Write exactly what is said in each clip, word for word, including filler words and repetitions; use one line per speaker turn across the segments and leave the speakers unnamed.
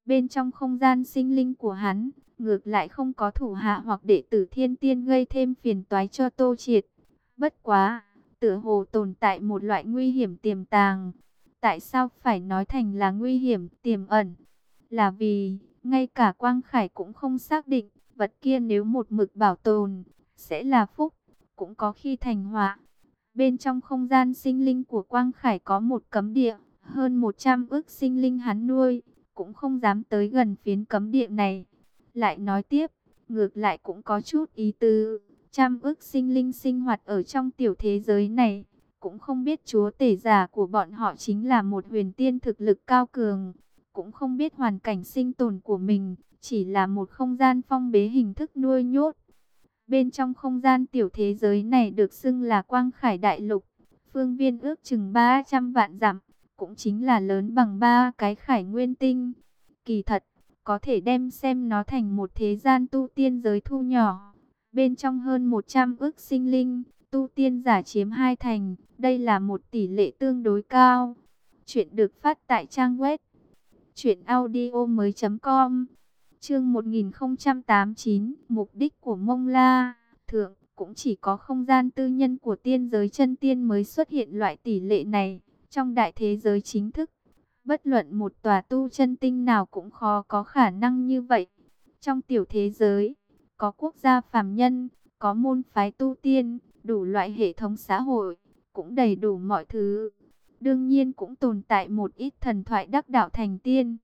Bên trong không gian sinh linh của hắn, ngược lại không có thủ hạ hoặc đệ tử thiên tiên gây thêm phiền toái cho Tô Triệt. Bất quá, tựa hồ tồn tại một loại nguy hiểm tiềm tàng. Tại sao phải nói thành là nguy hiểm tiềm ẩn? Là vì, ngay cả Quang Khải cũng không xác định, vật kia nếu một mực bảo tồn, sẽ là phúc, cũng có khi thành họa. Bên trong không gian sinh linh của Quang Khải có một cấm địa, hơn một trăm ức sinh linh hắn nuôi, cũng không dám tới gần phiến cấm địa này. Lại nói tiếp, ngược lại cũng có chút ý tứ, trăm ức sinh linh sinh hoạt ở trong tiểu thế giới này, cũng không biết chúa tể giả của bọn họ chính là một huyền tiên thực lực cao cường, cũng không biết hoàn cảnh sinh tồn của mình, chỉ là một không gian phong bế hình thức nuôi nhốt. Bên trong không gian tiểu thế giới này được xưng là Quang Khải Đại Lục, phương viên ước chừng ba trăm vạn dặm, cũng chính là lớn bằng ba cái Khải Nguyên Tinh. Kỳ thật, có thể đem xem nó thành một thế gian tu tiên giới thu nhỏ. Bên trong hơn một trăm ức sinh linh, tu tiên giả chiếm hai thành, đây là một tỷ lệ tương đối cao. Chuyện được phát tại trang web truyện audio mới chấm com. Chương một nghìn không trăm tám mươi chín, mục đích của Mông La Thượng, cũng chỉ có không gian tư nhân của tiên giới chân tiên mới xuất hiện loại tỷ lệ này. Trong đại thế giới chính thức, bất luận một tòa tu chân tinh nào cũng khó có khả năng như vậy. Trong tiểu thế giới, có quốc gia phàm nhân, có môn phái tu tiên, đủ loại hệ thống xã hội, cũng đầy đủ mọi thứ. Đương nhiên cũng tồn tại một ít thần thoại đắc đạo thành tiên.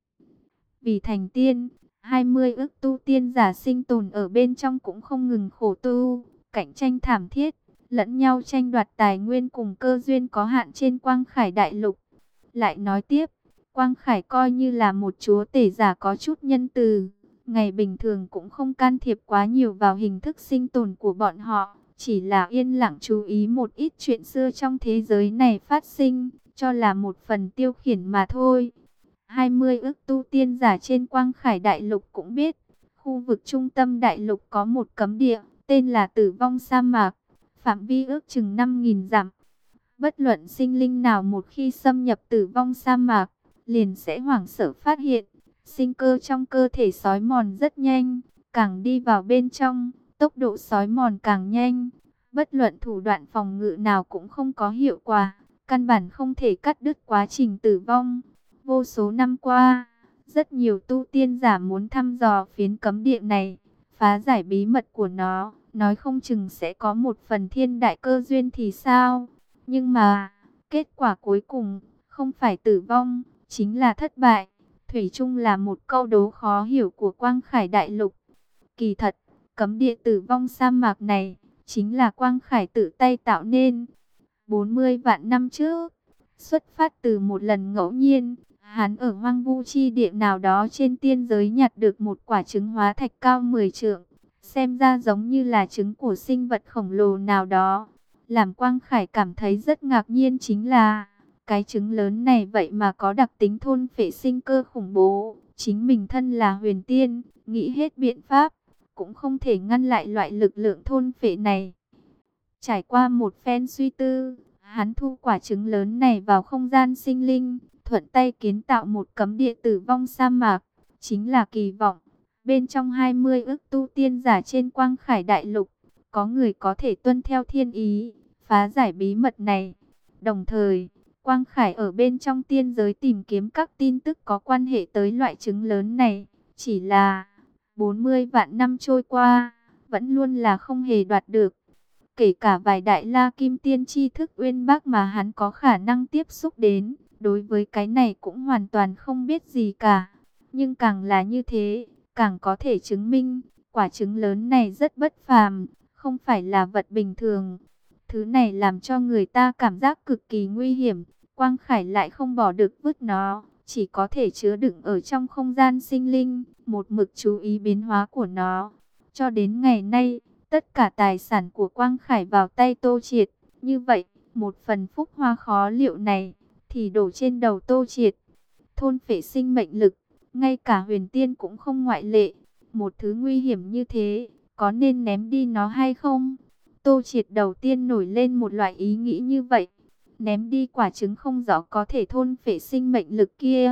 Vì thành tiên, hai mươi ức tu tiên giả sinh tồn ở bên trong cũng không ngừng khổ tu, cạnh tranh thảm thiết, lẫn nhau tranh đoạt tài nguyên cùng cơ duyên có hạn trên Quang Khải Đại Lục. Lại nói tiếp, Quang Khải coi như là một chúa tể giả có chút nhân từ, ngày bình thường cũng không can thiệp quá nhiều vào hình thức sinh tồn của bọn họ, chỉ là yên lặng chú ý một ít chuyện xưa trong thế giới này phát sinh, cho là một phần tiêu khiển mà thôi. hai mươi ức tu tiên giả trên Quang Khải Đại Lục cũng biết, khu vực trung tâm đại lục có một cấm địa, tên là Tử Vong Sa Mạc, phạm vi ước chừng năm nghìn dặm. Bất luận sinh linh nào một khi xâm nhập Tử Vong Sa Mạc, liền sẽ hoảng sợ phát hiện, sinh cơ trong cơ thể xói mòn rất nhanh, càng đi vào bên trong, tốc độ xói mòn càng nhanh. Bất luận thủ đoạn phòng ngự nào cũng không có hiệu quả, căn bản không thể cắt đứt quá trình tử vong. Vô số năm qua, rất nhiều tu tiên giả muốn thăm dò phiến cấm địa này, phá giải bí mật của nó, nói không chừng sẽ có một phần thiên đại cơ duyên thì sao. Nhưng mà, kết quả cuối cùng, không phải tử vong, chính là thất bại. Thủy chung là một câu đố khó hiểu của Quang Khải Đại Lục. Kỳ thật, cấm địa tử vong sa mạc này, chính là Quang Khải tự tay tạo nên. bốn mươi vạn năm trước, xuất phát từ một lần ngẫu nhiên, hắn ở hoang vu chi địa nào đó trên tiên giới nhặt được một quả trứng hóa thạch cao mười trượng. Xem ra giống như là trứng của sinh vật khổng lồ nào đó. Làm Quang Khải cảm thấy rất ngạc nhiên chính là, cái trứng lớn này vậy mà có đặc tính thôn phệ sinh cơ khủng bố. Chính mình thân là huyền tiên, nghĩ hết biện pháp, cũng không thể ngăn lại loại lực lượng thôn phệ này. Trải qua một phen suy tư, hắn thu quả trứng lớn này vào không gian sinh linh, thuận tay kiến tạo một cấm địa tử vong sa mạc, chính là kỳ vọng. Bên trong hai mươi ức tu tiên giả trên Quang Khải Đại Lục, có người có thể tuân theo thiên ý, phá giải bí mật này. Đồng thời, Quang Khải ở bên trong tiên giới tìm kiếm các tin tức có quan hệ tới loại trứng lớn này. Chỉ là bốn mươi vạn năm trôi qua, vẫn luôn là không hề đoạt được. Kể cả vài đại la kim tiên tri thức uyên bác mà hắn có khả năng tiếp xúc đến, đối với cái này cũng hoàn toàn không biết gì cả. Nhưng càng là như thế, càng có thể chứng minh, quả trứng lớn này rất bất phàm, không phải là vật bình thường. Thứ này làm cho người ta cảm giác cực kỳ nguy hiểm, Quang Khải lại không bỏ được vứt nó, chỉ có thể chứa đựng ở trong không gian sinh linh, một mực chú ý biến hóa của nó. Cho đến ngày nay, tất cả tài sản của Quang Khải vào tay Tô Triệt, như vậy, một phần phúc hoa khó liệu này, thì đổ trên đầu Tô Triệt. Thôn phệ sinh mệnh lực, ngay cả huyền tiên cũng không ngoại lệ. Một thứ nguy hiểm như thế, có nên ném đi nó hay không? Tô Triệt đầu tiên nổi lên một loại ý nghĩ như vậy. Ném đi quả trứng không rõ có thể thôn phệ sinh mệnh lực kia,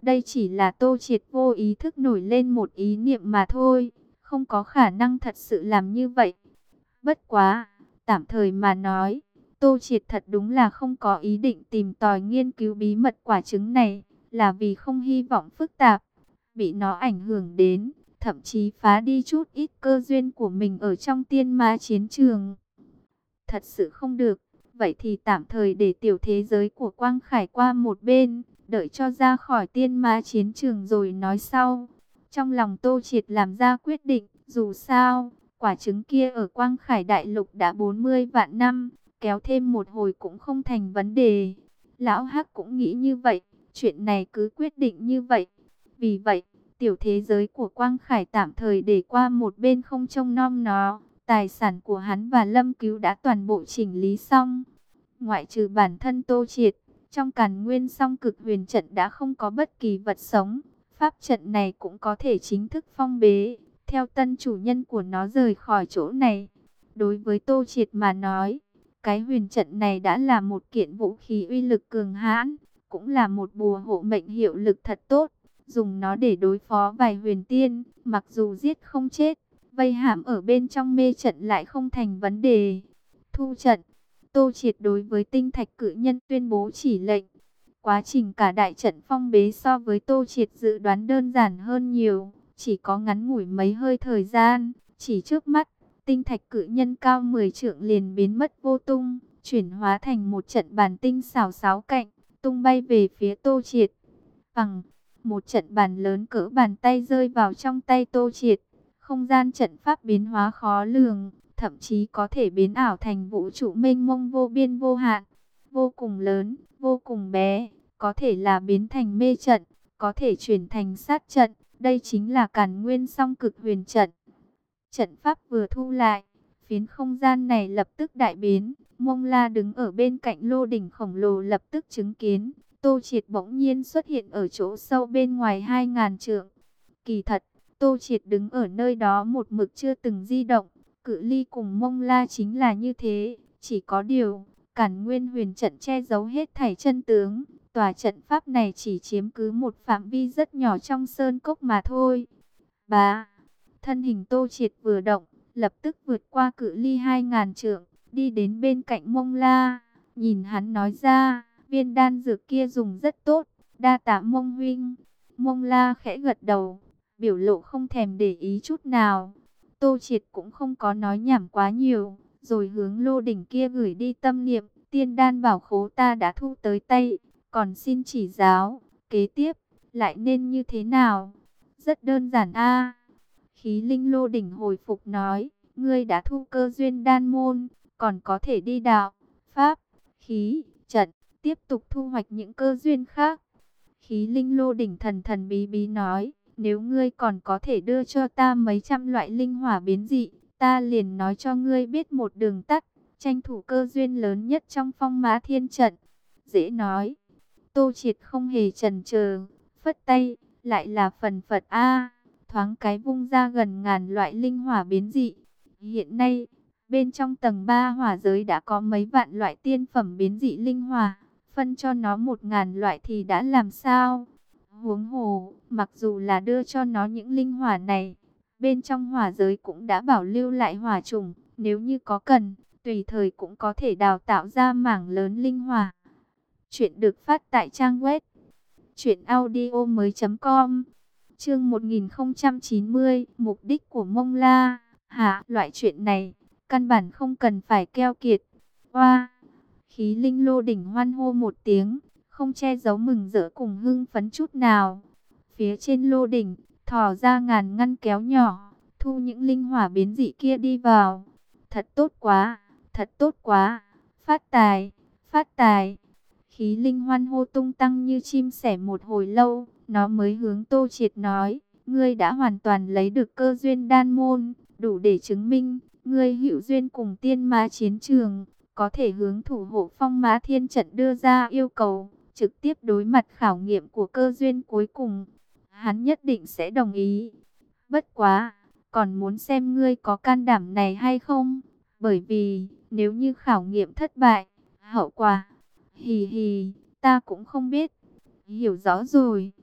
Đây chỉ là Tô Triệt vô ý thức nổi lên một ý niệm mà thôi, không có khả năng thật sự làm như vậy. Bất quá, tạm thời mà nói, Tô Triệt thật đúng là không có ý định tìm tòi nghiên cứu bí mật quả trứng này, là vì không hy vọng phức tạp, bị nó ảnh hưởng đến, thậm chí phá đi chút ít cơ duyên của mình ở trong tiên ma chiến trường. Thật sự không được, vậy thì tạm thời để tiểu thế giới của Quang Khải qua một bên, đợi cho ra khỏi tiên ma chiến trường rồi nói sau. Trong lòng Tô Triệt làm ra quyết định, dù sao, quả trứng kia ở Quang Khải Đại Lục đã bốn mươi vạn năm, kéo thêm một hồi cũng không thành vấn đề. Lão Hắc cũng nghĩ như vậy, chuyện này cứ quyết định như vậy. Vì vậy, tiểu thế giới của Quang Khải tạm thời để qua một bên không trông nom nó. Tài sản của hắn và Lâm Cứu đã toàn bộ chỉnh lý xong. Ngoại trừ bản thân Tô Triệt, trong Càn Nguyên Song Cực Huyền Trận đã không có bất kỳ vật sống. Pháp trận này cũng có thể chính thức phong bế, theo tân chủ nhân của nó rời khỏi chỗ này. Đối với Tô Triệt mà nói, cái huyền trận này đã là một kiện vũ khí uy lực cường hãn, cũng là một bùa hộ mệnh hiệu lực thật tốt. Dùng nó để đối phó vài huyền tiên, mặc dù giết không chết, vây hãm ở bên trong mê trận lại không thành vấn đề. Thu trận, Tô Triệt đối với tinh thạch cự nhân tuyên bố chỉ lệnh. Quá trình cả đại trận phong bế so với Tô Triệt dự đoán đơn giản hơn nhiều, chỉ có ngắn ngủi mấy hơi thời gian, chỉ trước mắt, tinh thạch cự nhân cao mười trượng liền biến mất vô tung, chuyển hóa thành một trận bàn tinh xảo sáu cạnh, tung bay về phía Tô Triệt. Bằng một trận bàn lớn cỡ bàn tay rơi vào trong tay Tô Triệt. Không gian trận pháp biến hóa khó lường, thậm chí có thể biến ảo thành vũ trụ mênh mông vô biên vô hạn, vô cùng lớn, vô cùng bé, có thể là biến thành mê trận, có thể chuyển thành sát trận, đây chính là Càn Nguyên Song Cực Huyền Trận. Trận pháp vừa thu lại, phiến không gian này lập tức đại biến, Mông La đứng ở bên cạnh lô đỉnh khổng lồ lập tức chứng kiến, Tô Triệt bỗng nhiên xuất hiện ở chỗ sâu bên ngoài hai ngàn trượng. Kỳ thật, Tô Triệt đứng ở nơi đó một mực chưa từng di động, cự ly cùng Mông La chính là như thế, chỉ có điều, Càn Nguyên Huyền Trận che giấu hết thảy chân tướng, tòa trận pháp này chỉ chiếm cứ một phạm vi rất nhỏ trong sơn cốc mà thôi. Bá, thân hình Tô Triệt vừa động, lập tức vượt qua cự ly hai ngàn trượng, đi đến bên cạnh Mông La, nhìn hắn nói ra, viên đan dược kia dùng rất tốt, đa tạ Mông huynh. Mông La khẽ gật đầu, biểu lộ không thèm để ý chút nào. Tô Triệt cũng không có nói nhảm quá nhiều, rồi hướng lô đỉnh kia gửi đi tâm niệm, tiên đan bảo khố ta đã thu tới tay, còn xin chỉ giáo, kế tiếp, lại nên như thế nào? Rất đơn giản a. Khí linh lô đỉnh hồi phục nói, ngươi đã thu cơ duyên đan môn, còn có thể đi đạo, pháp, khí, trận, tiếp tục thu hoạch những cơ duyên khác. Khí linh lô đỉnh thần thần bí bí nói, nếu ngươi còn có thể đưa cho ta mấy trăm loại linh hỏa biến dị, ta liền nói cho ngươi biết một đường tắt, tranh thủ cơ duyên lớn nhất trong phong mã thiên trận. Dễ nói. Tô Triệt không hề chần chờ, phất tay, lại là phần phật A, thoáng cái vung ra gần ngàn loại linh hỏa biến dị. Hiện nay, bên trong tầng ba hỏa giới đã có mấy vạn loại tiên phẩm biến dị linh hỏa, phân cho nó một ngàn loại thì đã làm sao? Huống hồ, mặc dù là đưa cho nó những linh hỏa này, bên trong hỏa giới cũng đã bảo lưu lại hỏa trùng, nếu như có cần, tùy thời cũng có thể đào tạo ra mảng lớn linh hỏa. Chuyện được phát tại trang web truyện audio mới chấm com. Chương một nghìn không trăm chín mươi, mục đích của Mông La. Hả, loại chuyện này, căn bản không cần phải keo kiệt. Oa, khí linh lô đỉnh hoan hô một tiếng, không che giấu mừng rỡ cùng hưng phấn chút nào. Phía trên lô đỉnh, thò ra ngàn ngăn kéo nhỏ, thu những linh hỏa biến dị kia đi vào. Thật tốt quá, thật tốt quá, phát tài, phát tài. Khí linh hoan hô tung tăng như chim sẻ một hồi lâu, nó mới hướng Tô Triệt nói, ngươi đã hoàn toàn lấy được cơ duyên đan môn, đủ để chứng minh, ngươi hữu duyên cùng tiên ma chiến trường, có thể hướng thủ hộ phong mã thiên trận đưa ra yêu cầu, trực tiếp đối mặt khảo nghiệm của cơ duyên cuối cùng. Hắn nhất định sẽ đồng ý. Bất quá, còn muốn xem ngươi có can đảm này hay không, bởi vì, nếu như khảo nghiệm thất bại, hậu quả... Hì hì, ta cũng không biết. Hiểu rõ rồi.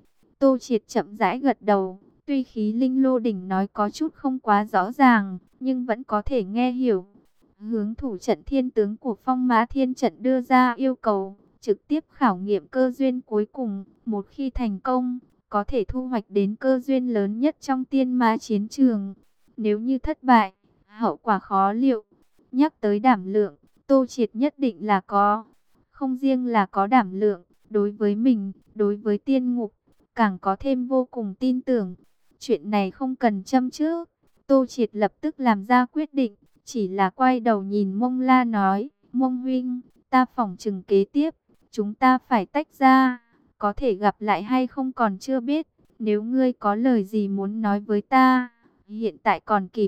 Tô Triệt chậm rãi gật đầu. Tuy khí linh lô đỉnh nói có chút không quá rõ ràng, nhưng vẫn có thể nghe hiểu. Hướng thủ trận thiên tướng của Phong Mã Thiên Trận đưa ra yêu cầu, trực tiếp khảo nghiệm cơ duyên cuối cùng. Một khi thành công, có thể thu hoạch đến cơ duyên lớn nhất trong tiên ma chiến trường. Nếu như thất bại, hậu quả khó liệu. Nhắc tới đảm lượng, Tô Triệt nhất định là có. Không riêng là có đảm lượng, đối với mình, đối với tiên ngục, càng có thêm vô cùng tin tưởng. Chuyện này không cần châm trước. Tô Triệt lập tức làm ra quyết định, chỉ là quay đầu nhìn Mông La nói, Mông huynh, ta phỏng chừng kế tiếp, chúng ta phải tách ra, có thể gặp lại hay không còn chưa biết, nếu ngươi có lời gì muốn nói với ta, hiện tại còn kịp.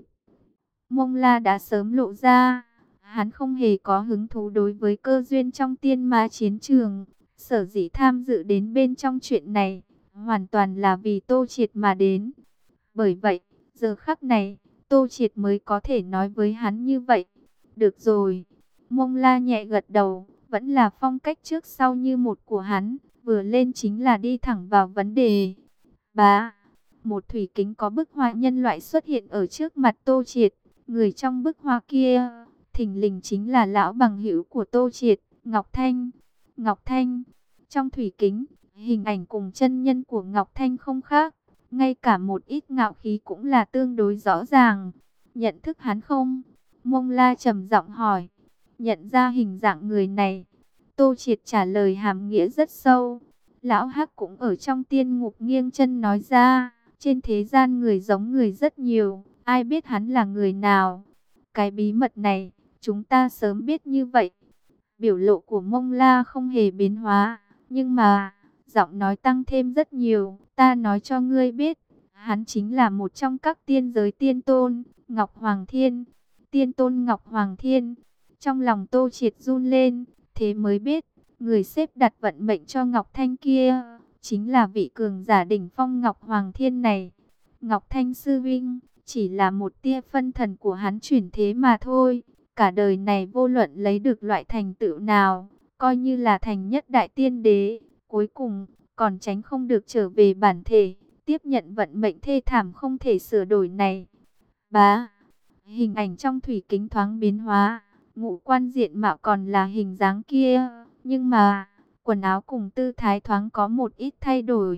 Mông La đã sớm lộ ra, hắn không hề có hứng thú đối với cơ duyên trong tiên ma chiến trường, sở dĩ tham dự đến bên trong chuyện này, hoàn toàn là vì Tô Triệt mà đến. Bởi vậy, giờ khắc này, Tô Triệt mới có thể nói với hắn như vậy. Được rồi. Mông La nhẹ gật đầu, vẫn là phong cách trước sau như một của hắn, vừa lên chính là đi thẳng vào vấn đề. Bá, một thủy kính có bức họa nhân loại xuất hiện ở trước mặt Tô Triệt. Người trong bức họa kia, thình lình chính là lão bằng hữu của Tô Triệt, Ngọc Thanh. Ngọc Thanh, trong thủy kính, hình ảnh cùng chân nhân của Ngọc Thanh không khác. Ngay cả một ít ngạo khí cũng là tương đối rõ ràng. Nhận thức hắn không? Mông La trầm giọng hỏi. Nhận ra hình dạng người này. Tô Triệt trả lời hàm nghĩa rất sâu. Lão Hắc cũng ở trong tiên ngục nghiêng chân nói ra. Trên thế gian người giống người rất nhiều. Ai biết hắn là người nào? Cái bí mật này, chúng ta sớm biết như vậy. Biểu lộ của Mông La không hề biến hóa. Nhưng mà, giọng nói tăng thêm rất nhiều. Ta nói cho ngươi biết, hắn chính là một trong các tiên giới tiên tôn, Ngọc Hoàng Thiên. Tiên tôn Ngọc Hoàng Thiên. Trong lòng Tô Triệt run lên, thế mới biết, người xếp đặt vận mệnh cho Ngọc Thanh kia, chính là vị cường giả đỉnh phong Ngọc Hoàng Thiên này. Ngọc Thanh sư vinh, chỉ là một tia phân thần của hắn chuyển thế mà thôi. Cả đời này vô luận lấy được loại thành tựu nào, coi như là thành nhất đại tiên đế, cuối cùng còn tránh không được trở về bản thể, tiếp nhận vận mệnh thê thảm không thể sửa đổi này. Bá, hình ảnh trong thủy kính thoáng biến hóa, ngũ quan diện mạo còn là hình dáng kia, nhưng mà quần áo cùng tư thái thoáng có một ít thay đổi.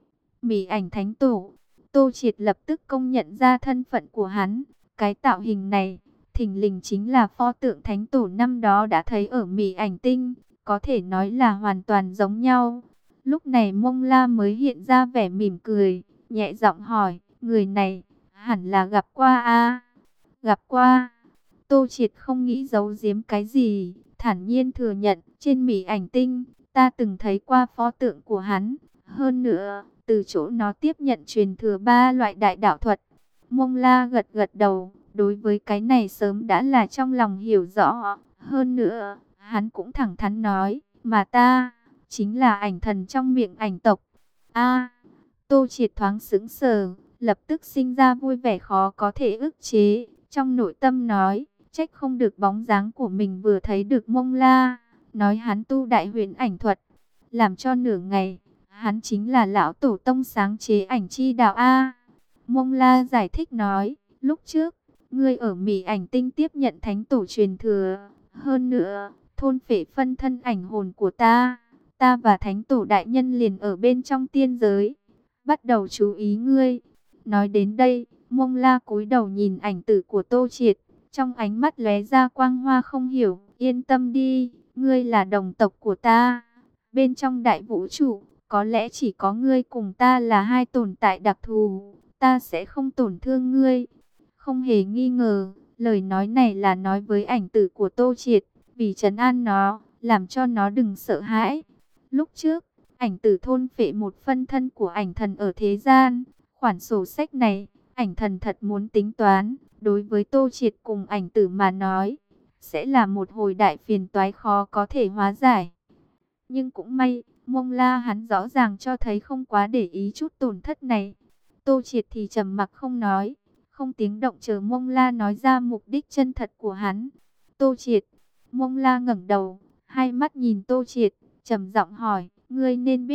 Mỉ ảnh thánh tổ, Tô Triệt lập tức công nhận ra thân phận của hắn, cái tạo hình này, thình lình chính là pho tượng thánh tổ năm đó đã thấy ở Mỉ ảnh tinh, có thể nói là hoàn toàn giống nhau. Lúc này Mông La mới hiện ra vẻ mỉm cười, nhẹ giọng hỏi, người này, hẳn là gặp qua a Gặp qua. Tô Triệt không nghĩ giấu giếm cái gì, thản nhiên thừa nhận, trên Mỉ ảnh tinh, ta từng thấy qua pho tượng của hắn. Hơn nữa, từ chỗ nó tiếp nhận truyền thừa ba loại đại đạo thuật. Mông La gật gật đầu, đối với cái này sớm đã là trong lòng hiểu rõ. Hơn nữa, hắn cũng thẳng thắn nói, mà ta chính là ảnh thần trong miệng ảnh tộc. A, Tô Triệt thoáng sững sờ, lập tức sinh ra vui vẻ khó có thể ức chế. Trong nội tâm nói, trách không được bóng dáng của mình vừa thấy được Mông La, nói hắn tu đại huyền ảnh thuật, làm cho nửa ngày, hắn chính là lão tổ tông sáng chế ảnh chi đạo A. Mông La giải thích nói, lúc trước, ngươi ở Mỉ ảnh tinh tiếp nhận thánh tổ truyền thừa, hơn nữa, thôn phệ phân thân ảnh hồn của ta. Ta và thánh tổ đại nhân liền ở bên trong tiên giới, bắt đầu chú ý ngươi. Nói đến đây, Mông La cúi đầu nhìn ảnh tử của Tô Triệt, trong ánh mắt lóe ra quang hoa không hiểu. Yên tâm đi, ngươi là đồng tộc của ta. Bên trong đại vũ trụ, có lẽ chỉ có ngươi cùng ta là hai tồn tại đặc thù. Ta sẽ không tổn thương ngươi. Không hề nghi ngờ, lời nói này là nói với ảnh tử của Tô Triệt, vì trấn an nó, làm cho nó đừng sợ hãi. Lúc trước, ảnh tử thôn phệ một phân thân của ảnh thần ở thế gian. Khoản sổ sách này, ảnh thần thật muốn tính toán. Đối với Tô Triệt cùng ảnh tử mà nói, sẽ là một hồi đại phiền toái khó có thể hóa giải. Nhưng cũng may, Mông La hắn rõ ràng cho thấy không quá để ý chút tổn thất này. Tô Triệt thì trầm mặc không nói, không tiếng động chờ Mông La nói ra mục đích chân thật của hắn. Tô Triệt, Mông La ngẩng đầu, hai mắt nhìn Tô Triệt, trầm giọng hỏi, ngươi nên biết,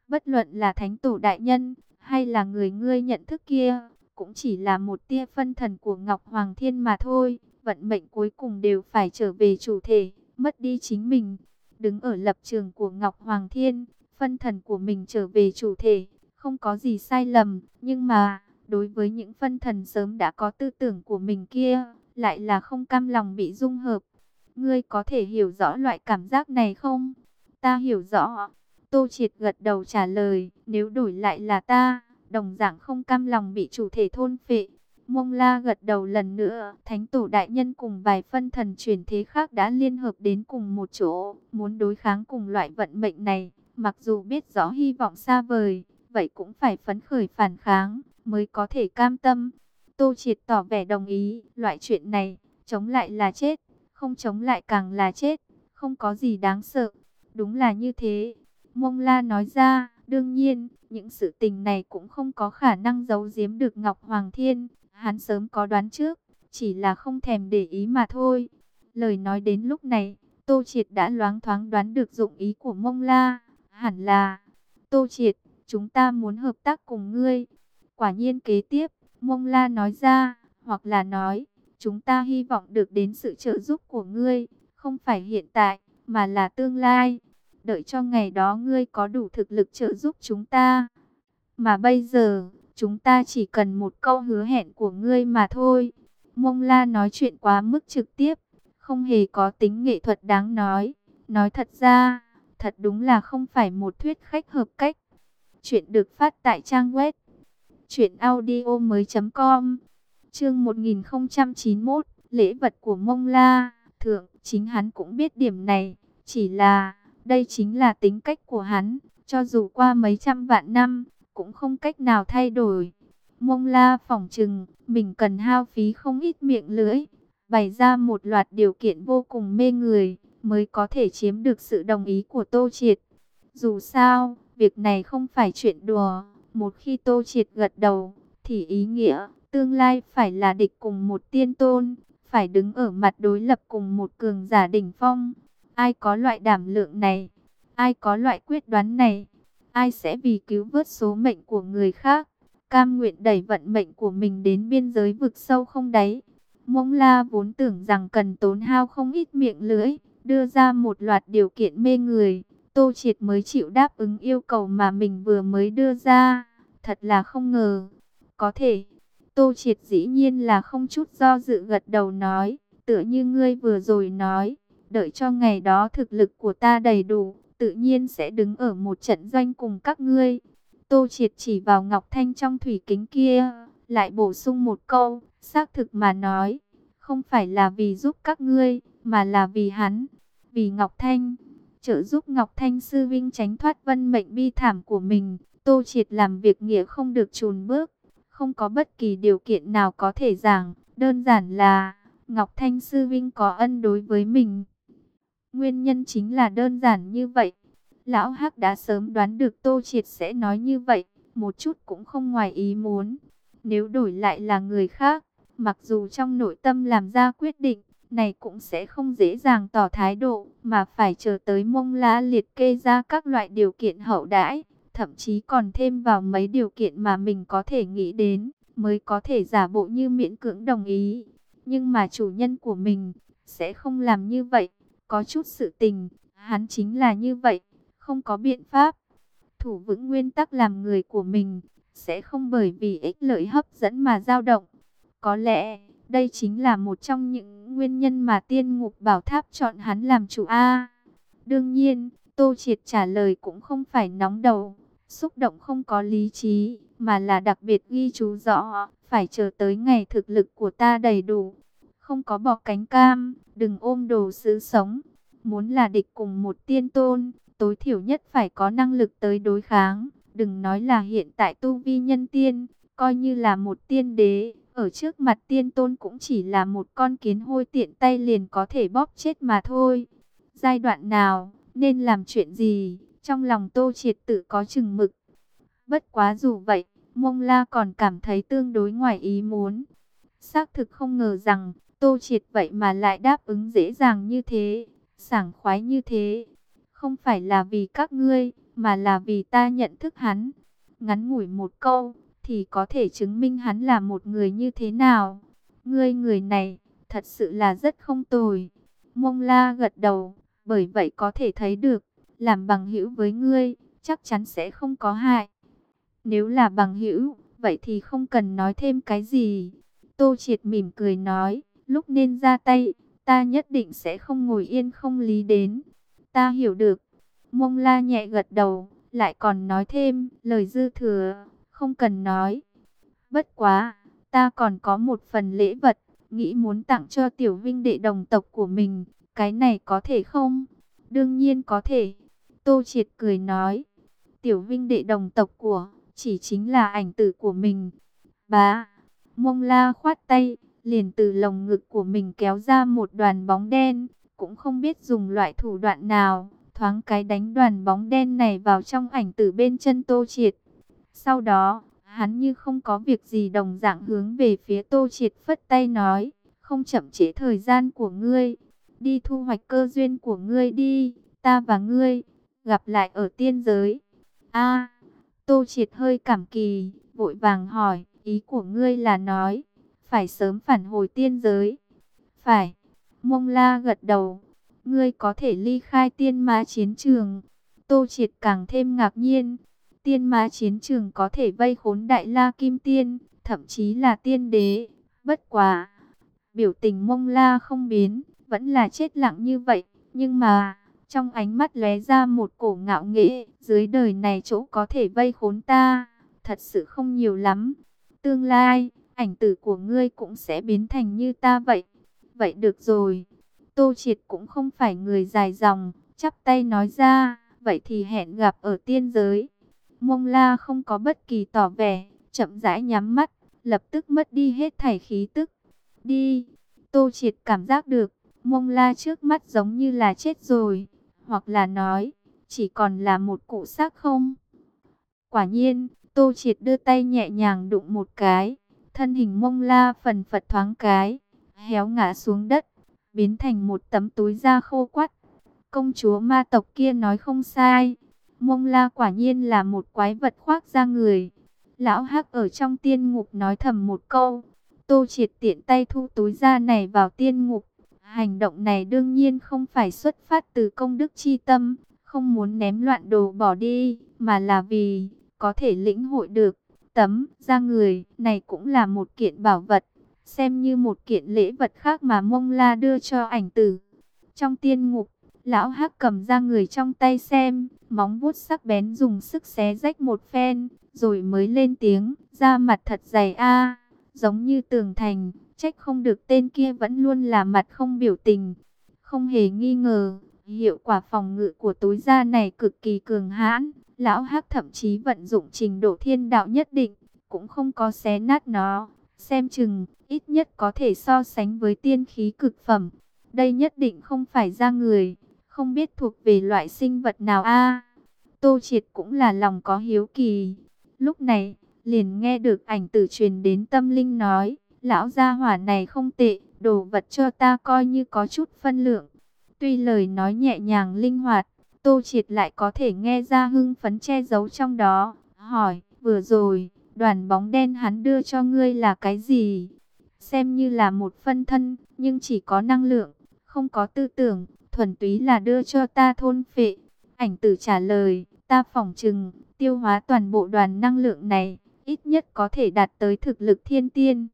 Bất luận là thánh tổ đại nhân, hay là người ngươi nhận thức kia, cũng chỉ là một tia phân thần của Ngọc Hoàng Thiên mà thôi. Vận mệnh cuối cùng đều phải trở về chủ thể, mất đi chính mình. Đứng ở lập trường của Ngọc Hoàng Thiên, phân thần của mình trở về chủ thể, không có gì sai lầm. Nhưng mà, đối với những phân thần sớm đã có tư tưởng của mình kia, lại là không cam lòng bị dung hợp. Ngươi có thể hiểu rõ loại cảm giác này không? Ta hiểu rõ. Tô Triệt gật đầu trả lời, nếu đổi lại là ta, đồng dạng không cam lòng bị chủ thể thôn phệ. Mông La gật đầu lần nữa, Thánh Tổ Đại Nhân cùng vài phân thần chuyển thế khác đã liên hợp đến cùng một chỗ, muốn đối kháng cùng loại vận mệnh này. Mặc dù biết rõ hy vọng xa vời, vậy cũng phải phấn khởi phản kháng, mới có thể cam tâm. Tô Triệt tỏ vẻ đồng ý, loại chuyện này, chống lại là chết, không chống lại càng là chết, không có gì đáng sợ. Đúng là như thế. Mông La nói ra, đương nhiên, những sự tình này cũng không có khả năng giấu giếm được Ngọc Hoàng Thiên. Hắn sớm có đoán trước, chỉ là không thèm để ý mà thôi. Lời nói đến lúc này, Tô Triệt đã loáng thoáng đoán được dụng ý của Mông La. Hẳn là, Tô Triệt, chúng ta muốn hợp tác cùng ngươi. Quả nhiên kế tiếp, Mông La nói ra, hoặc là nói, chúng ta hy vọng được đến sự trợ giúp của ngươi, không phải hiện tại, mà là tương lai. Đợi cho ngày đó ngươi có đủ thực lực trợ giúp chúng ta. Mà bây giờ, chúng ta chỉ cần một câu hứa hẹn của ngươi mà thôi. Mông La nói chuyện quá mức trực tiếp, không hề có tính nghệ thuật đáng nói. Nói thật ra, thật đúng là không phải một thuyết khách hợp cách. Chuyện được phát tại trang web truyện audio mới chấm com. Chương một nghìn không trăm chín mươi mốt, lễ vật của Mông La. Thượng, chính hắn cũng biết điểm này, chỉ là đây chính là tính cách của hắn, cho dù qua mấy trăm vạn năm, cũng không cách nào thay đổi. Mông La phỏng chừng, mình cần hao phí không ít miệng lưỡi, bày ra một loạt điều kiện vô cùng mê người, mới có thể chiếm được sự đồng ý của Tô Triệt. Dù sao, việc này không phải chuyện đùa, một khi Tô Triệt gật đầu, thì ý nghĩa, tương lai phải là địch cùng một tiên tôn, phải đứng ở mặt đối lập cùng một cường giả đỉnh phong. Ai có loại đảm lượng này? Ai có loại quyết đoán này? Ai sẽ vì cứu vớt số mệnh của người khác, cam nguyện đẩy vận mệnh của mình đến biên giới vực sâu không đáy? Mông La vốn tưởng rằng cần tốn hao không ít miệng lưỡi, đưa ra một loạt điều kiện mê người, Tô Triệt mới chịu đáp ứng yêu cầu mà mình vừa mới đưa ra. Thật là không ngờ. Có thể. Tô Triệt dĩ nhiên là không chút do dự gật đầu nói, tựa như ngươi vừa rồi nói, đợi cho ngày đó thực lực của ta đầy đủ, tự nhiên sẽ đứng ở một trận doanh cùng các ngươi. Tô Triệt chỉ vào Ngọc Thanh trong thủy kính kia, lại bổ sung một câu, xác thực mà nói, không phải là vì giúp các ngươi, mà là vì hắn, vì Ngọc Thanh, trợ giúp Ngọc Thanh sư vinh tránh thoát vân mệnh bi thảm của mình. Tô Triệt làm việc nghĩa không được chùn bước, không có bất kỳ điều kiện nào có thể giảng, đơn giản là Ngọc Thanh sư vinh có ân đối với mình. Nguyên nhân chính là đơn giản như vậy. Lão Hắc đã sớm đoán được Tô Triệt sẽ nói như vậy, một chút cũng không ngoài ý muốn. Nếu đổi lại là người khác, mặc dù trong nội tâm làm ra quyết định, này cũng sẽ không dễ dàng tỏ thái độ, mà phải chờ tới Mông La liệt kê ra các loại điều kiện hậu đãi, thậm chí còn thêm vào mấy điều kiện mà mình có thể nghĩ đến, mới có thể giả bộ như miễn cưỡng đồng ý. Nhưng mà chủ nhân của mình sẽ không làm như vậy. Có chút sự tình, hắn chính là như vậy, không có biện pháp. Thủ vững nguyên tắc làm người của mình, sẽ không bởi vì ích lợi hấp dẫn mà dao động. Có lẽ, đây chính là một trong những nguyên nhân mà Tiên Ngục Bảo Tháp chọn hắn làm chủ A. Đương nhiên, Tô Triệt trả lời cũng không phải nóng đầu, xúc động không có lý trí, mà là đặc biệt ghi chú rõ, phải chờ tới ngày thực lực của ta đầy đủ. Không có bọ cánh cam, đừng ôm đồ sứ sống. Muốn là địch cùng một tiên tôn, tối thiểu nhất phải có năng lực tới đối kháng. Đừng nói là hiện tại tu vi nhân tiên, coi như là một tiên đế, ở trước mặt tiên tôn cũng chỉ là một con kiến hôi tiện tay liền có thể bóp chết mà thôi. Giai đoạn nào, nên làm chuyện gì, trong lòng Tô Triệt tự có chừng mực. Bất quá dù vậy, Mông La còn cảm thấy tương đối ngoài ý muốn. Xác thực không ngờ rằng, Tô Triệt vậy mà lại đáp ứng dễ dàng như thế, sảng khoái như thế. Không phải là vì các ngươi, mà là vì ta nhận thức hắn. Ngắn ngủi một câu, thì có thể chứng minh hắn là một người như thế nào. Ngươi người này, thật sự là rất không tồi. Mông La gật đầu, bởi vậy có thể thấy được, làm bằng hữu với ngươi, chắc chắn sẽ không có hại. Nếu là bằng hữu, vậy thì không cần nói thêm cái gì. Tô Triệt mỉm cười nói, lúc nên ra tay, ta nhất định sẽ không ngồi yên không lý đến. Ta hiểu được. Mông La nhẹ gật đầu, lại còn nói thêm, lời dư thừa, không cần nói. Bất quá, ta còn có một phần lễ vật, nghĩ muốn tặng cho tiểu vinh đệ đồng tộc của mình, cái này có thể không? Đương nhiên có thể. Tô Triệt cười nói, tiểu vinh đệ đồng tộc của, chỉ chính là ảnh tử của mình. Bá, Mông La khoát tay, liền từ lồng ngực của mình kéo ra một đoàn bóng đen, cũng không biết dùng loại thủ đoạn nào, thoáng cái đánh đoàn bóng đen này vào trong ảnh tử bên chân Tô Triệt. Sau đó, hắn như không có việc gì đồng dạng hướng về phía Tô Triệt phất tay nói, không chậm trễ thời gian của ngươi, đi thu hoạch cơ duyên của ngươi đi, ta và ngươi, gặp lại ở tiên giới. A, Tô Triệt hơi cảm kỳ, vội vàng hỏi, ý của ngươi là nói, phải sớm phản hồi tiên giới. Phải, Mông La gật đầu, ngươi có thể ly khai tiên ma chiến trường. Tô Triệt càng thêm ngạc nhiên, tiên ma chiến trường có thể vây khốn Đại La Kim Tiên, thậm chí là tiên đế. Bất quá, biểu tình Mông La không biến, vẫn là chết lặng như vậy, nhưng mà trong ánh mắt lóe ra một cổ ngạo nghễ, dưới đời này chỗ có thể vây khốn ta, thật sự không nhiều lắm. Tương lai, ảnh tử của ngươi cũng sẽ biến thành như ta vậy. Vậy được rồi. Tô Triệt cũng không phải người dài dòng, chắp tay nói ra, vậy thì hẹn gặp ở tiên giới. Mông La không có bất kỳ tỏ vẻ, chậm rãi nhắm mắt, lập tức mất đi hết thảy khí tức. Đi. Tô Triệt cảm giác được, Mông La trước mắt giống như là chết rồi, hoặc là nói, chỉ còn là một cụ xác không. Quả nhiên, Tô Triệt đưa tay nhẹ nhàng đụng một cái, thân hình Mông La phần phật thoáng cái, héo ngã xuống đất, biến thành một tấm túi da khô quắt. Công chúa ma tộc kia nói không sai, Mông La quả nhiên là một quái vật khoác da người. Lão Hắc ở trong tiên ngục nói thầm một câu, Tô Triệt tiện tay thu túi da này vào tiên ngục. Hành động này đương nhiên không phải xuất phát từ công đức chi tâm, không muốn ném loạn đồ bỏ đi, mà là vì có thể lĩnh hội được. Tấm da người này cũng là một kiện bảo vật, xem như một kiện lễ vật khác mà Mông La đưa cho ảnh tử. Trong tiên ngục, lão Hắc cầm da người trong tay xem, móng vuốt sắc bén dùng sức xé rách một phen, rồi mới lên tiếng, da mặt thật dày a, giống như tường thành, trách không được tên kia vẫn luôn là mặt không biểu tình. Không hề nghi ngờ, hiệu quả phòng ngự của túi da này cực kỳ cường hãn, lão Hắc thậm chí vận dụng trình độ thiên đạo nhất định, cũng không có xé nát nó, xem chừng ít nhất có thể so sánh với tiên khí cực phẩm. Đây nhất định không phải da người, không biết thuộc về loại sinh vật nào a. Tô Triệt cũng là lòng có hiếu kỳ. Lúc này, liền nghe được ảnh tử truyền đến tâm linh nói, lão gia hỏa này không tệ, đồ vật cho ta coi như có chút phân lượng. Tuy lời nói nhẹ nhàng linh hoạt, Tô Triệt lại có thể nghe ra hưng phấn che giấu trong đó. Hỏi, vừa rồi, đoàn bóng đen hắn đưa cho ngươi là cái gì? Xem như là một phân thân, nhưng chỉ có năng lượng, không có tư tưởng, thuần túy là đưa cho ta thôn phệ. Ảnh tử trả lời, ta phỏng chừng, tiêu hóa toàn bộ đoàn năng lượng này, ít nhất có thể đạt tới thực lực thiên tiên.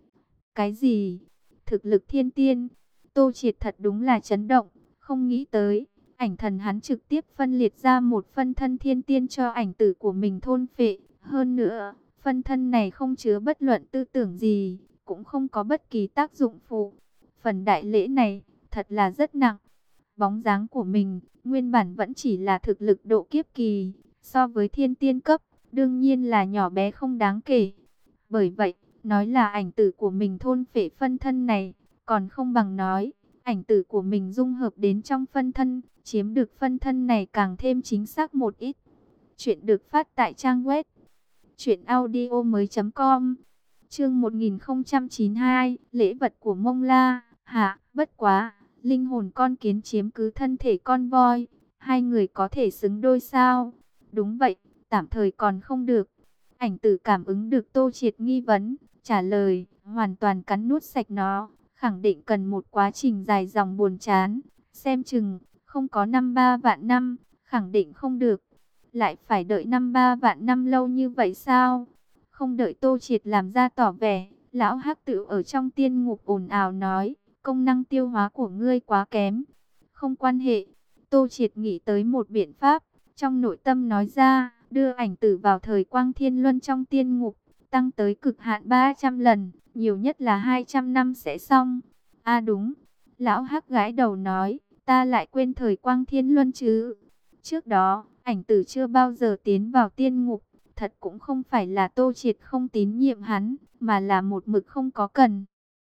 Cái gì? Thực lực thiên tiên? Tô Triệt thật đúng là chấn động, không nghĩ tới, ảnh thần hắn trực tiếp phân liệt ra một phân thân thiên tiên cho ảnh tử của mình thôn phệ. Hơn nữa, phân thân này không chứa bất luận tư tưởng gì, cũng không có bất kỳ tác dụng phụ. Phần đại lễ này, thật là rất nặng. Bóng dáng của mình, nguyên bản vẫn chỉ là thực lực độ kiếp kỳ, so với thiên tiên cấp, đương nhiên là nhỏ bé không đáng kể. Bởi vậy, nói là ảnh tử của mình thôn phệ phân thân này, còn không bằng nói, ảnh tử của mình dung hợp đến trong phân thân, chiếm được phân thân này càng thêm chính xác một ít. Chuyện được phát tại trang web truyện audio mới chấm com. Chương một nghìn không trăm chín mươi hai, lễ vật của Mông La. Hạ, bất quá, linh hồn con kiến chiếm cứ thân thể con voi, hai người có thể xứng đôi sao? Đúng vậy, tạm thời còn không được. Ảnh tử cảm ứng được Tô Triệt nghi vấn, trả lời, hoàn toàn cắn nuốt sạch nó, khẳng định cần một quá trình dài dòng buồn chán. Xem chừng, không có năm ba vạn năm, khẳng định không được. Lại phải đợi năm ba vạn năm lâu như vậy sao? Không đợi Tô Triệt làm ra tỏ vẻ, lão hắc tự ở trong tiên ngục ồn ào nói, công năng tiêu hóa của ngươi quá kém. Không quan hệ, Tô Triệt nghĩ tới một biện pháp, trong nội tâm nói ra, đưa ảnh tử vào thời quang thiên luân trong tiên ngục, tăng tới cực hạn ba trăm lần, nhiều nhất là hai trăm năm sẽ xong. À đúng, lão hắc gãi đầu nói, ta lại quên thời quang thiên luân chứ. Trước đó, ảnh tử chưa bao giờ tiến vào tiên ngục, thật cũng không phải là Tô Triệt không tín nhiệm hắn, mà là một mực không có cần.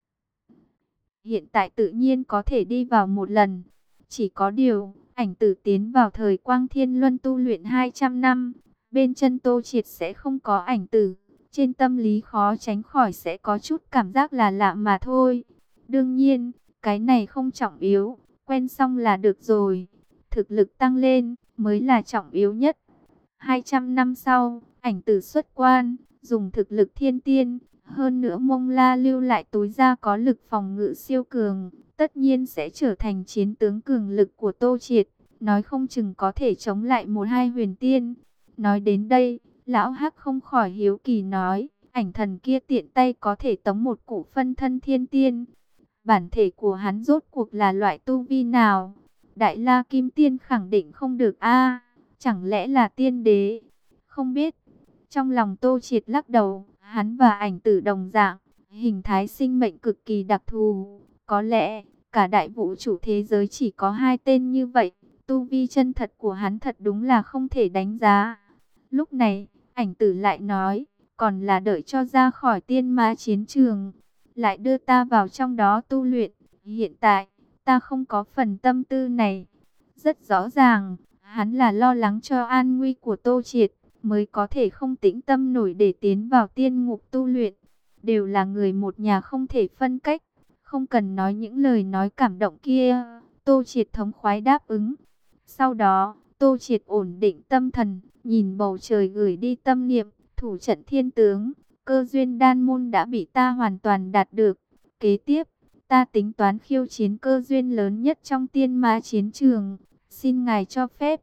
Hiện tại tự nhiên có thể đi vào một lần. Chỉ có điều, ảnh tử tiến vào thời quang thiên luân tu luyện hai trăm năm. Bên chân Tô Triệt sẽ không có ảnh tử. Trên tâm lý khó tránh khỏi sẽ có chút cảm giác là lạ mà thôi. Đương nhiên, cái này không trọng yếu. Quen xong là được rồi. Thực lực tăng lên mới là trọng yếu nhất. hai trăm năm sau, ảnh tử xuất quan, dùng thực lực thiên tiên. Hơn nữa Mông La lưu lại túi da có lực phòng ngự siêu cường, tất nhiên sẽ trở thành chiến tướng cường lực của Tô Triệt, nói không chừng có thể chống lại một hai huyền tiên. Nói đến đây, lão Hắc không khỏi hiếu kỳ nói, ảnh thần kia tiện tay có thể tống một cụ phân thân thiên tiên. Bản thể của hắn rốt cuộc là loại tu vi nào? Đại La Kim Tiên khẳng định không được a, chẳng lẽ là tiên đế? Không biết. Trong lòng Tô Triệt lắc đầu, hắn và ảnh tử đồng dạng, hình thái sinh mệnh cực kỳ đặc thù. Có lẽ, cả đại vũ trụ thế giới chỉ có hai tên như vậy. Tu vi chân thật của hắn thật đúng là không thể đánh giá. Lúc này, ảnh tử lại nói, còn là đợi cho ra khỏi tiên ma chiến trường, lại đưa ta vào trong đó tu luyện. Hiện tại, ta không có phần tâm tư này. Rất rõ ràng, hắn là lo lắng cho an nguy của Tô Triệt, mới có thể không tĩnh tâm nổi để tiến vào tiên ngục tu luyện. Đều là người một nhà không thể phân cách, không cần nói những lời nói cảm động kia. Tô Triệt thống khoái đáp ứng. Sau đó, Tô Triệt ổn định tâm thần, nhìn bầu trời gửi đi tâm niệm, thủ trận thiên tướng, cơ duyên đan môn đã bị ta hoàn toàn đạt được. Kế tiếp, ta tính toán khiêu chiến cơ duyên lớn nhất trong tiên ma chiến trường, xin ngài cho phép.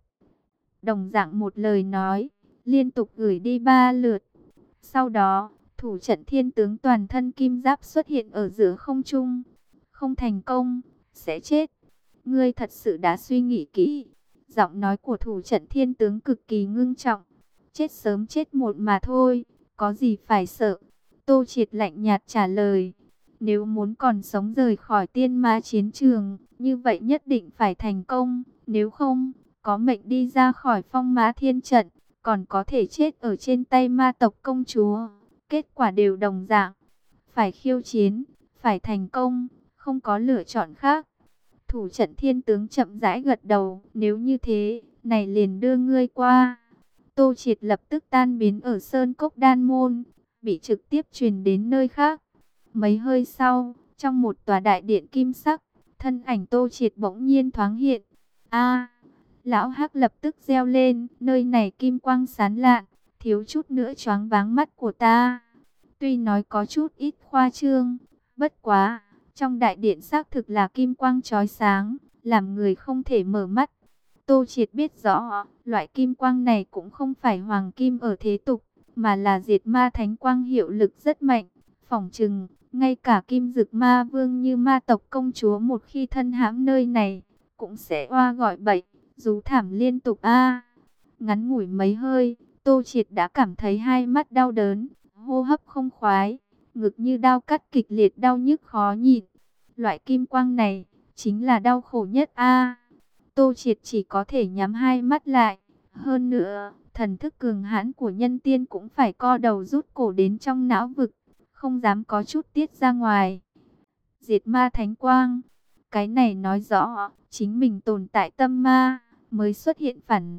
Đồng dạng một lời nói, liên tục gửi đi ba lượt. Sau đó, thủ trận thiên tướng toàn thân kim giáp xuất hiện ở giữa không trung. Không thành công, sẽ chết. Ngươi thật sự đã suy nghĩ kỹ. Giọng nói của thủ trận thiên tướng cực kỳ ngưng trọng. Chết sớm chết muộn mà thôi, có gì phải sợ. Tô Triệt lạnh nhạt trả lời. Nếu muốn còn sống rời khỏi tiên ma chiến trường, như vậy nhất định phải thành công. Nếu không, có mệnh đi ra khỏi phong má thiên trận, còn có thể chết ở trên tay ma tộc công chúa. Kết quả đều đồng dạng. Phải khiêu chiến, phải thành công, không có lựa chọn khác. Thủ trận thiên tướng chậm rãi gật đầu. Nếu như thế, này liền đưa ngươi qua. Tô Triệt lập tức tan biến ở Sơn Cốc Đan Môn, bị trực tiếp truyền đến nơi khác. Mấy hơi sau, trong một tòa đại điện kim sắc, thân ảnh Tô Triệt bỗng nhiên thoáng hiện. A! Lão Hắc lập tức reo lên, nơi này kim quang sáng lạn, thiếu chút nữa choáng váng mắt của ta. Tuy nói có chút ít khoa trương, bất quá, trong đại điện xác thực là kim quang chói sáng, làm người không thể mở mắt. Tô Triệt biết rõ, loại kim quang này cũng không phải hoàng kim ở thế tục, mà là diệt ma thánh quang hiệu lực rất mạnh. Phỏng chừng, ngay cả kim dực ma vương như ma tộc công chúa một khi thân hãm nơi này, cũng sẽ oa gọi bậy, rú thảm liên tục a. Ngắn ngủi mấy hơi, Tô Triệt đã cảm thấy hai mắt đau đớn, hô hấp không khoái, ngực như đau cắt kịch liệt đau nhức khó nhịn. Loại kim quang này, chính là đau khổ nhất a. Tô Triệt chỉ có thể nhắm hai mắt lại. Hơn nữa, thần thức cường hãn của nhân tiên cũng phải co đầu rút cổ đến trong não vực, không dám có chút tiết ra ngoài. Diệt ma thánh quang, cái này nói rõ, chính mình tồn tại tâm ma, mới xuất hiện phản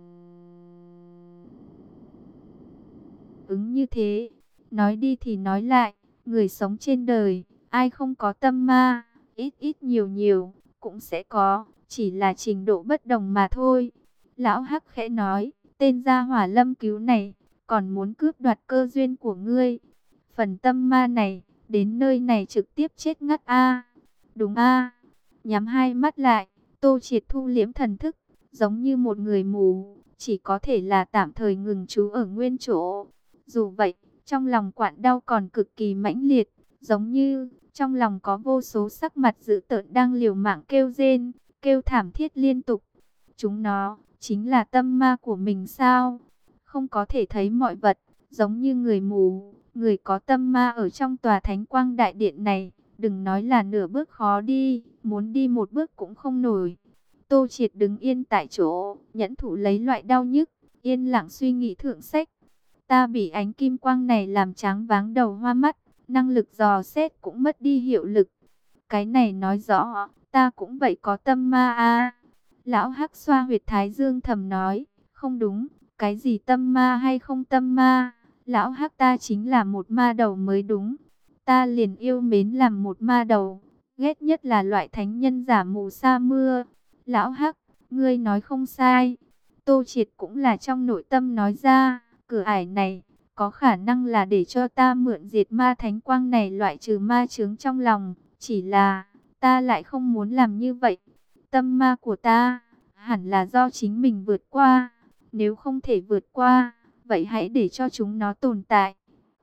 ứng như thế. Nói đi thì nói lại, người sống trên đời, ai không có tâm ma, ít ít nhiều nhiều, cũng sẽ có, chỉ là trình độ bất đồng mà thôi. Lão Hắc khẽ nói, Tên gia hỏa Lâm Cứu này còn muốn cướp đoạt cơ duyên của ngươi. Phần tâm ma này đến nơi này trực tiếp chết ngắt a. Đúng a. Nhắm hai mắt lại, Tô Triệt thu liễm thần thức, giống như một người mù, chỉ có thể là tạm thời ngừng trú ở nguyên chỗ. Dù vậy, trong lòng quặn đau còn cực kỳ mãnh liệt, giống như trong lòng có vô số sắc mặt dữ tợn đang liều mạng kêu rên, kêu thảm thiết liên tục. Chúng nó chính là tâm ma của mình sao? Không có thể thấy mọi vật, giống như người mù, người có tâm ma ở trong tòa Thánh Quang Đại Điện này, đừng nói là nửa bước khó đi, muốn đi một bước cũng không nổi. Tô Triệt đứng yên tại chỗ, nhẫn thụ lấy loại đau nhức, yên lặng suy nghĩ thượng sách. Ta bị ánh kim quang này làm tráng váng đầu hoa mắt, năng lực dò xét cũng mất đi hiệu lực. Cái này nói rõ, ta cũng vậy có tâm ma a. Lão Hắc xoa huyệt thái dương thầm nói, không đúng, cái gì tâm ma hay không tâm ma, lão Hắc ta chính là một ma đầu mới đúng. Ta liền yêu mến làm một ma đầu, ghét nhất là loại thánh nhân giả mù sa mưa. Lão Hắc, ngươi nói không sai. Tô Triệt cũng là trong nội tâm nói ra, cửa ải này có khả năng là để cho ta mượn diệt ma thánh quang này loại trừ ma chướng trong lòng, chỉ là ta lại không muốn làm như vậy. Tâm ma của ta hẳn là do chính mình vượt qua, nếu không thể vượt qua, vậy hãy để cho chúng nó tồn tại.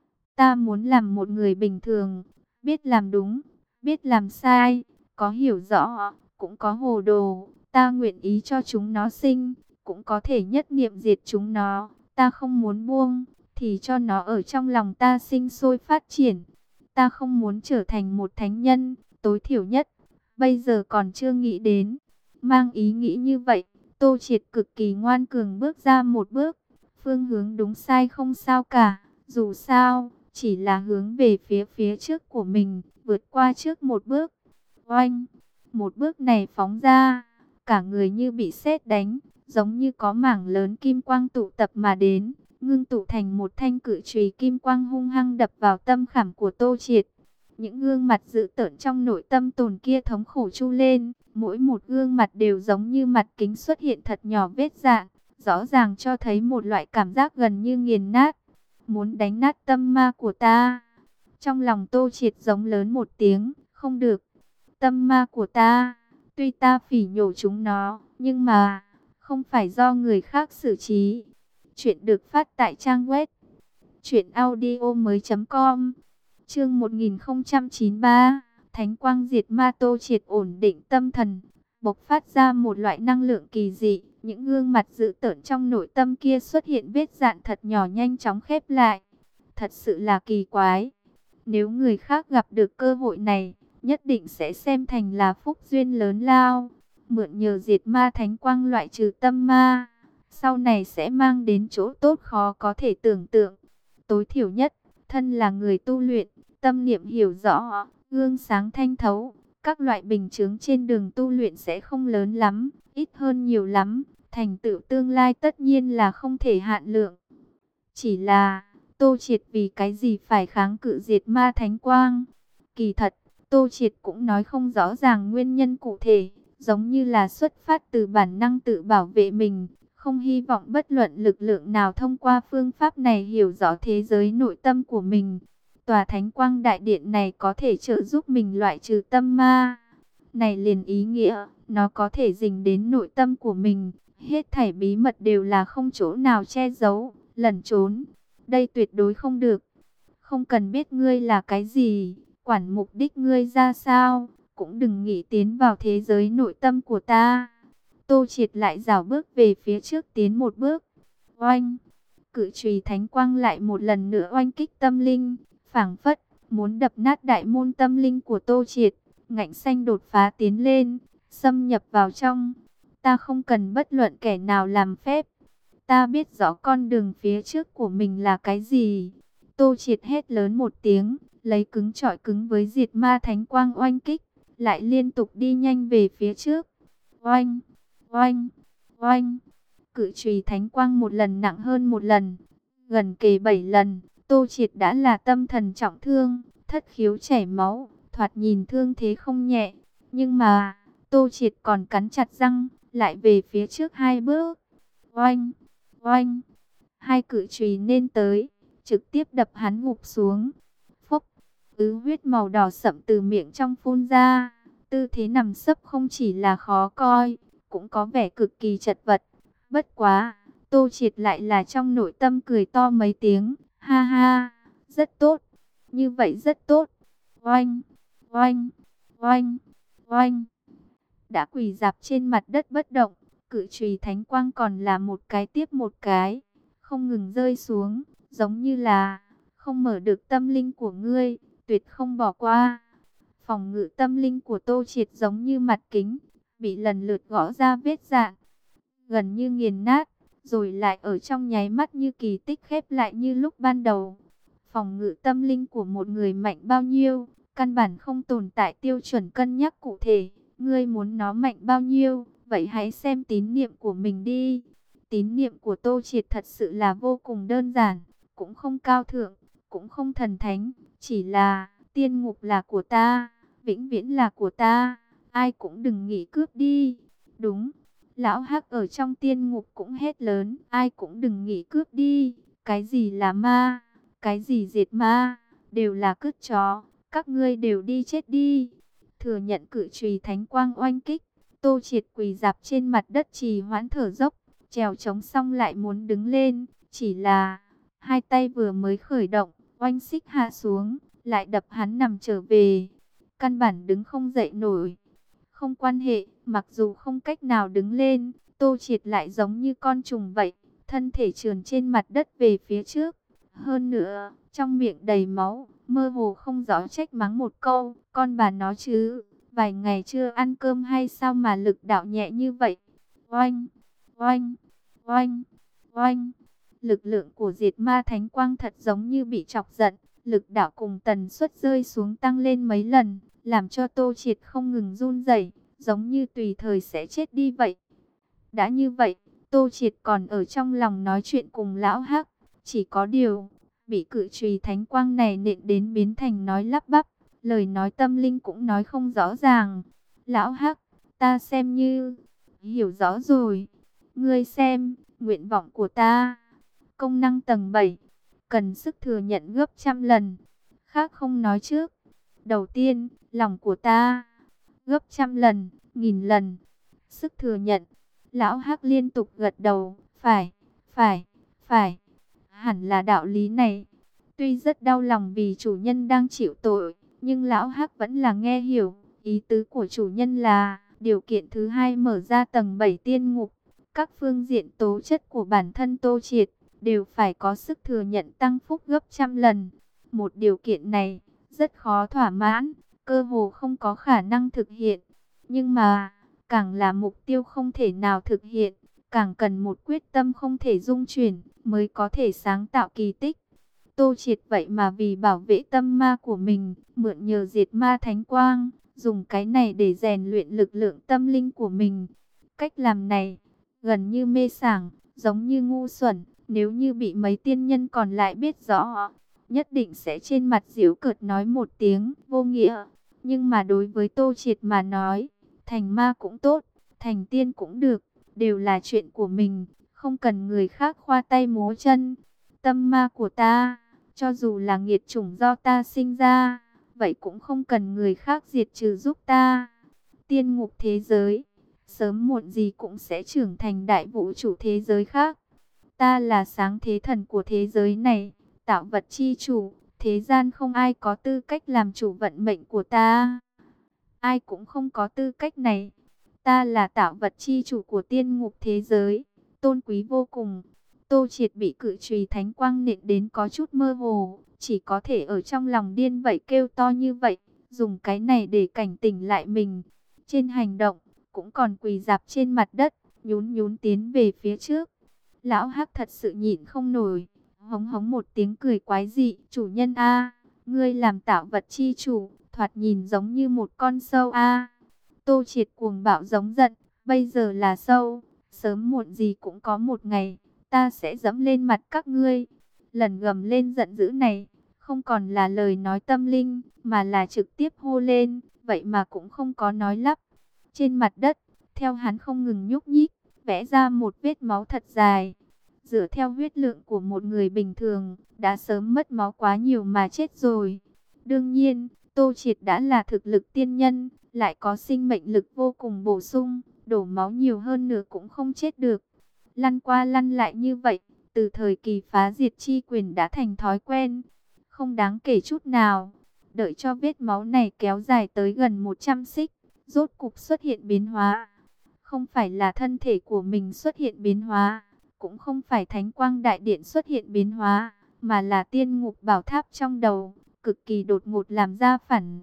Ta muốn làm một người bình thường, biết làm đúng, biết làm sai, có hiểu rõ, cũng có hồ đồ. Ta nguyện ý cho chúng nó sinh, cũng có thể nhất niệm diệt chúng nó. Ta không muốn buông, thì cho nó ở trong lòng ta sinh sôi phát triển. Ta không muốn trở thành một thánh nhân, tối thiểu nhất, bây giờ còn chưa nghĩ đến. Mang ý nghĩ như vậy, Tô Triệt cực kỳ ngoan cường bước ra một bước. Phương hướng đúng sai không sao cả, dù sao, chỉ là hướng về phía phía trước của mình, vượt qua trước một bước. Oanh! Một bước này phóng ra, cả người như bị sét đánh, giống như có mảng lớn kim quang tụ tập mà đến, ngưng tụ thành một thanh cự chùy kim quang hung hăng đập vào tâm khảm của Tô Triệt. Những gương mặt dữ tợn trong nội tâm tồn kia thống khổ chu lên, mỗi một gương mặt đều giống như mặt kính xuất hiện thật nhỏ vết rạn, rõ ràng cho thấy một loại cảm giác gần như nghiền nát. Muốn đánh nát tâm ma của ta. Trong lòng Tô Triệt giống lớn một tiếng, không được. Tâm ma của ta, tuy ta phỉ nhổ chúng nó, nhưng mà không phải do người khác xử trí. Chuyện được phát tại trang web truyện audio mới chấm com. Chương một nghìn không trăm chín mươi ba, Thánh Quang diệt ma. Tô Triệt ổn định tâm thần, bộc phát ra một loại năng lượng kỳ dị. Những gương mặt dữ tợn trong nội tâm kia xuất hiện vết dạn thật nhỏ nhanh chóng khép lại. Thật sự là kỳ quái. Nếu người khác gặp được cơ hội này, nhất định sẽ xem thành là phúc duyên lớn lao. Mượn nhờ diệt ma thánh quang loại trừ tâm ma, sau này sẽ mang đến chỗ tốt khó có thể tưởng tượng. Tối thiểu nhất, thân là người tu luyện, tâm niệm hiểu rõ, gương sáng thanh thấu, các loại bình chướng trên đường tu luyện sẽ không lớn lắm, ít hơn nhiều lắm. Thành tựu tương lai tất nhiên là không thể hạn lượng. Chỉ là, Tô Triệt vì cái gì phải kháng cự diệt ma thánh quang? Kỳ thật, Tô Triệt cũng nói không rõ ràng nguyên nhân cụ thể, giống như là xuất phát từ bản năng tự bảo vệ mình, không hy vọng bất luận lực lượng nào thông qua phương pháp này hiểu rõ thế giới nội tâm của mình. Tòa Thánh Quang Đại Điện này có thể trợ giúp mình loại trừ tâm ma. Này liền ý nghĩa, nó có thể dính đến nội tâm của mình. Hết thảy bí mật đều là không chỗ nào che giấu, lẩn trốn. Đây tuyệt đối không được. Không cần biết ngươi là cái gì, quản mục đích ngươi ra sao, cũng đừng nghĩ tiến vào thế giới nội tâm của ta. Tô Triệt lại rảo bước về phía trước tiến một bước. Oanh! Cự chùy thánh quang lại một lần nữa oanh kích tâm linh, phảng phất muốn đập nát đại môn tâm linh của Tô Triệt. Ngạnh xanh đột phá tiến lên, xâm nhập vào trong. Ta không cần bất luận kẻ nào làm phép. Ta biết rõ con đường phía trước của mình là cái gì. Tô Triệt hét lớn một tiếng, lấy cứng chọi cứng với diệt ma thánh quang oanh kích, lại liên tục đi nhanh về phía trước. Oanh, oanh, oanh. Cự chùy thánh quang một lần nặng hơn một lần, gần kề bảy lần. Tô Triệt đã là tâm thần trọng thương, thất khiếu chảy máu, thoạt nhìn thương thế không nhẹ. Nhưng mà, Tô Triệt còn cắn chặt răng, lại về phía trước hai bước. Oanh! Oanh! Hai cự chùy nên tới, trực tiếp đập hắn ngục xuống. Phốc! Ứ huyết màu đỏ sậm từ miệng trong phun ra. Tư thế nằm sấp không chỉ là khó coi, cũng có vẻ cực kỳ chật vật. Bất quá, Tô Triệt lại là trong nội tâm cười to mấy tiếng. Ha ha! Rất tốt! Như vậy rất tốt! Oanh! Oanh! Oanh! Oanh! Đã quỳ rạp trên mặt đất bất động, cự chùy thánh quang còn là một cái tiếp một cái, không ngừng rơi xuống, giống như là không mở được tâm linh của ngươi, tuyệt không bỏ qua. Phòng ngự tâm linh của Tô Triệt giống như mặt kính, bị lần lượt gõ ra vết rạn, gần như nghiền nát, rồi lại ở trong nháy mắt như kỳ tích khép lại như lúc ban đầu. Phòng ngự tâm linh của một người mạnh bao nhiêu, căn bản không tồn tại tiêu chuẩn cân nhắc cụ thể. Ngươi muốn nó mạnh bao nhiêu, vậy hãy xem tín niệm của mình đi. Tín niệm của Tô Triệt thật sự là vô cùng đơn giản, cũng không cao thượng, cũng không thần thánh, chỉ là tiên ngục là của ta, vĩnh viễn là của ta, ai cũng đừng nghĩ cướp đi. Đúng, lão Hắc ở trong tiên ngục cũng hét lớn, ai cũng đừng nghĩ cướp đi. Cái gì là ma, cái gì diệt ma, đều là cứt chó, các ngươi đều đi chết đi. Thừa nhận cự chùy thánh quang oanh kích, Tô Triệt quỳ dạp trên mặt đất trì hoãn thở dốc, trèo chống xong lại muốn đứng lên, chỉ là hai tay vừa mới khởi động, oanh xích hạ xuống, lại đập hắn nằm trở về, căn bản đứng không dậy nổi. Không quan hệ, mặc dù không cách nào đứng lên, Tô Triệt lại giống như con trùng vậy, thân thể trườn trên mặt đất về phía trước. Hơn nữa, trong miệng đầy máu, mơ hồ không rõ trách mắng một câu, con bà nó chứ, vài ngày chưa ăn cơm hay sao mà lực đạo nhẹ như vậy. Oanh, oanh, oanh, oanh, lực lượng của diệt ma thánh quang thật giống như bị chọc giận, lực đạo cùng tần suất rơi xuống tăng lên mấy lần, làm cho Tô Triệt không ngừng run rẩy, giống như tùy thời sẽ chết đi vậy. Đã như vậy, Tô Triệt còn ở trong lòng nói chuyện cùng lão Hắc, chỉ có điều bị cự chùy thánh quang này nện đến biến thành nói lắp bắp, lời nói tâm linh cũng nói không rõ ràng. Lão Hắc, ta xem như hiểu rõ rồi. Ngươi xem, nguyện vọng của ta, công năng tầng bảy, cần sức thừa nhận gấp trăm lần. Khác không nói trước. Đầu tiên, lòng của ta, gấp trăm lần, nghìn lần. Sức thừa nhận. Lão Hắc liên tục gật đầu, phải, phải, phải. Hẳn là đạo lý này. Tuy rất đau lòng vì chủ nhân đang chịu tội, nhưng lão Hắc vẫn là nghe hiểu. Ý tứ của chủ nhân là, điều kiện thứ hai mở ra tầng bảy tiên ngục. Các phương diện tố chất của bản thân Tô Triệt, đều phải có sức thừa nhận tăng phúc gấp trăm lần. Một điều kiện này, rất khó thỏa mãn, cơ hồ không có khả năng thực hiện. Nhưng mà, càng là mục tiêu không thể nào thực hiện, càng cần một quyết tâm không thể dung chuyển, mới có thể sáng tạo kỳ tích. Tô Triệt vậy mà vì bảo vệ tâm ma của mình, mượn nhờ diệt ma thánh quang, dùng cái này để rèn luyện lực lượng tâm linh của mình. Cách làm này, gần như mê sảng, giống như ngu xuẩn, nếu như bị mấy tiên nhân còn lại biết rõ, nhất định sẽ trên mặt giễu cợt nói một tiếng vô nghĩa. Nhưng mà đối với Tô Triệt mà nói, thành ma cũng tốt, thành tiên cũng được, đều là chuyện của mình, không cần người khác khoa tay múa chân. Tâm ma của ta, cho dù là nghiệt chủng do ta sinh ra, vậy cũng không cần người khác diệt trừ giúp ta. Tiên ngục thế giới, sớm muộn gì cũng sẽ trưởng thành đại vũ trụ thế giới khác. Ta là sáng thế thần của thế giới này, tạo vật chi chủ, thế gian không ai có tư cách làm chủ vận mệnh của ta. Ai cũng không có tư cách này. Ta là tạo vật chi chủ của tiên ngục thế giới, tôn quý vô cùng. Tô Triệt bị cự chùy thánh quang nện đến có chút mơ hồ, chỉ có thể ở trong lòng điên vậy kêu to như vậy, dùng cái này để cảnh tỉnh lại mình. Trên hành động, cũng còn quỳ dạp trên mặt đất, nhún nhún tiến về phía trước. Lão Hắc thật sự nhịn không nổi, hống hống một tiếng cười quái dị. Chủ nhân a, ngươi làm tạo vật chi chủ, thoạt nhìn giống như một con sâu a. Tô Triệt cuồng bạo giống giận, bây giờ là sâu, sớm muộn gì cũng có một ngày, ta sẽ dẫm lên mặt các ngươi. Lần gầm lên giận dữ này, không còn là lời nói tâm linh, mà là trực tiếp hô lên, vậy mà cũng không có nói lắp. Trên mặt đất, theo hắn không ngừng nhúc nhích, vẽ ra một vết máu thật dài. Dựa theo huyết lượng của một người bình thường, đã sớm mất máu quá nhiều mà chết rồi. Đương nhiên, Tô Triệt đã là thực lực tiên nhân, lại có sinh mệnh lực vô cùng bổ sung, đổ máu nhiều hơn nữa cũng không chết được. Lăn qua lăn lại như vậy, từ thời kỳ phá diệt chi quyền đã thành thói quen, không đáng kể chút nào. Đợi cho vết máu này kéo dài tới gần một trăm xích, rốt cục xuất hiện biến hóa. Không phải là thân thể của mình xuất hiện biến hóa, cũng không phải thánh quang đại điện xuất hiện biến hóa, mà là tiên ngục bảo tháp trong đầu, cực kỳ đột ngột làm ra phản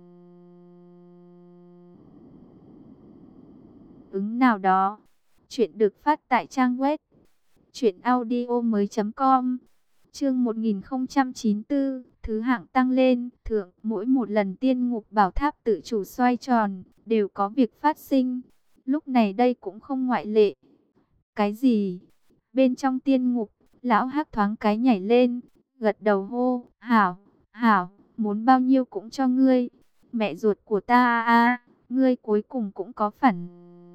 ứng nào đó. Chuyện được phát tại trang web truyện audio mới chấm com. Chương một nghìn không trăm chín mươi tư, thứ hạng tăng lên, thượng, mỗi một lần tiên ngục bảo tháp tự chủ xoay tròn, đều có việc phát sinh. Lúc này đây cũng không ngoại lệ. Cái gì? Bên trong tiên ngục, lão hắc thoáng cái nhảy lên, gật đầu hô, hảo, hảo, muốn bao nhiêu cũng cho ngươi. Mẹ ruột của ta a a, ngươi cuối cùng cũng có phản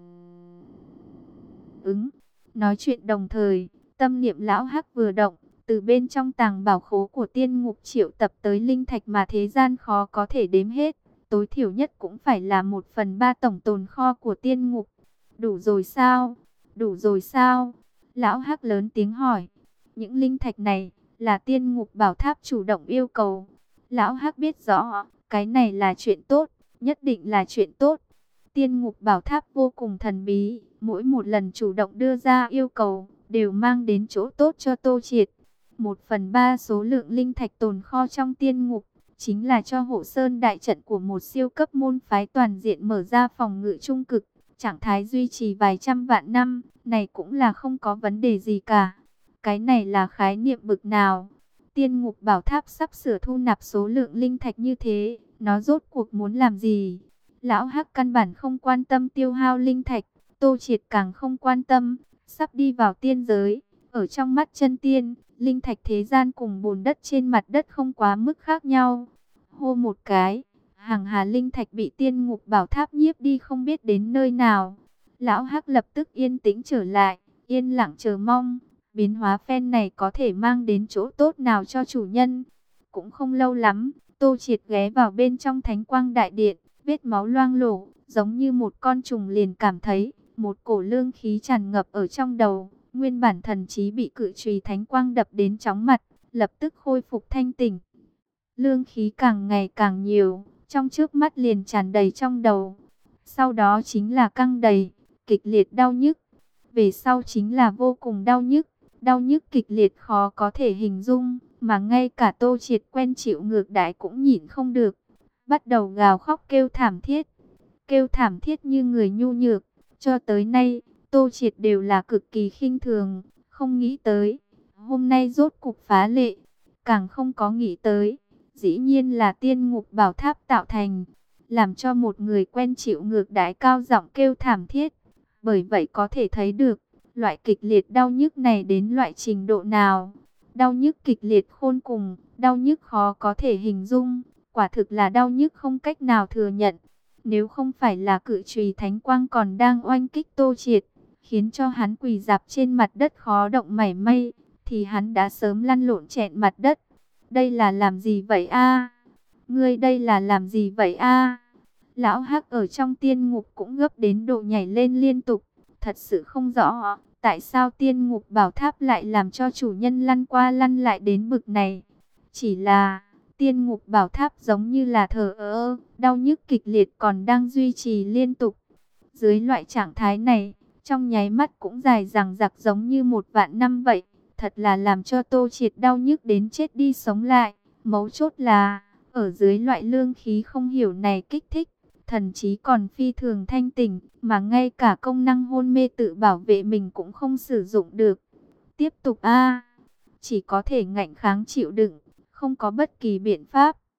ứng. Nói chuyện đồng thời, tâm niệm lão hắc vừa động, từ bên trong tàng bảo khố của tiên ngục triệu tập tới linh thạch mà thế gian khó có thể đếm hết. Tối thiểu nhất cũng phải là một phần ba tổng tồn kho của tiên ngục. Đủ rồi sao? Đủ rồi sao? Lão hắc lớn tiếng hỏi. Những linh thạch này là tiên ngục bảo tháp chủ động yêu cầu. Lão hắc biết rõ, cái này là chuyện tốt, nhất định là chuyện tốt. Tiên ngục bảo tháp vô cùng thần bí, mỗi một lần chủ động đưa ra yêu cầu, đều mang đến chỗ tốt cho Tô Triệt. Một phần ba số lượng linh thạch tồn kho trong tiên ngục, chính là cho hộ sơn đại trận của một siêu cấp môn phái toàn diện mở ra phòng ngự trung cực. Trạng thái duy trì vài trăm vạn năm, này cũng là không có vấn đề gì cả. Cái này là khái niệm bực nào? Tiên ngục bảo tháp sắp sửa thu nạp số lượng linh thạch như thế, nó rốt cuộc muốn làm gì? Lão hắc căn bản không quan tâm tiêu hao linh thạch, Tô Triệt càng không quan tâm, sắp đi vào tiên giới. Ở trong mắt chân tiên, linh thạch thế gian cùng bùn đất trên mặt đất không quá mức khác nhau. Hô một cái, hàng hà linh thạch bị tiên ngục bảo tháp nhiếp đi không biết đến nơi nào. Lão hắc lập tức yên tĩnh trở lại, yên lặng chờ mong, biến hóa phen này có thể mang đến chỗ tốt nào cho chủ nhân. Cũng không lâu lắm, Tô Triệt ghé vào bên trong thánh quang đại điện, vết máu loang lổ, giống như một con trùng liền cảm thấy một cổ lương khí tràn ngập ở trong đầu. Nguyên bản thần trí bị cự chùy thánh quang đập đến chóng mặt, lập tức khôi phục thanh tỉnh. Lương khí càng ngày càng nhiều, trong trước mắt liền tràn đầy trong đầu. Sau đó chính là căng đầy, kịch liệt đau nhức. Về sau chính là vô cùng đau nhức, đau nhức kịch liệt khó có thể hình dung, mà ngay cả Tô Triệt quen chịu ngược đãi cũng nhịn không được. Bắt đầu gào khóc kêu thảm thiết, kêu thảm thiết như người nhu nhược. Cho tới nay, Tô Triệt đều là cực kỳ khinh thường, không nghĩ tới. Hôm nay rốt cục phá lệ, càng không có nghĩ tới. Dĩ nhiên là tiên ngục bảo tháp tạo thành, làm cho một người quen chịu ngược đãi cao giọng kêu thảm thiết. Bởi vậy có thể thấy được, loại kịch liệt đau nhức này đến loại trình độ nào. Đau nhức kịch liệt khôn cùng, đau nhức khó có thể hình dung, quả thực là đau nhức không cách nào thừa nhận. Nếu không phải là cự chùy thánh quang còn đang oanh kích Tô Triệt, khiến cho hắn quỳ dạp trên mặt đất khó động mảy may, thì hắn đã sớm lăn lộn chẹn mặt đất. Đây là làm gì vậy a? Ngươi đây là làm gì vậy a? Lão hắc ở trong tiên ngục cũng gấp đến độ nhảy lên liên tục. Thật sự không rõ, tại sao tiên ngục bảo tháp lại làm cho chủ nhân lăn qua lăn lại đến bực này. Chỉ là, tiên ngục bảo tháp giống như là thờ ơ, đau nhức kịch liệt còn đang duy trì liên tục. Dưới loại trạng thái này, trong nháy mắt cũng dài dằng dặc giống như một vạn năm vậy. Thật là làm cho Tô Triệt đau nhức đến chết đi sống lại. Mấu chốt là, ở dưới loại lương khí không hiểu này kích thích, thần trí còn phi thường thanh tỉnh, mà ngay cả công năng hôn mê tự bảo vệ mình cũng không sử dụng được. Tiếp tục a, chỉ có thể ngạnh kháng chịu đựng, không có bất kỳ biện pháp.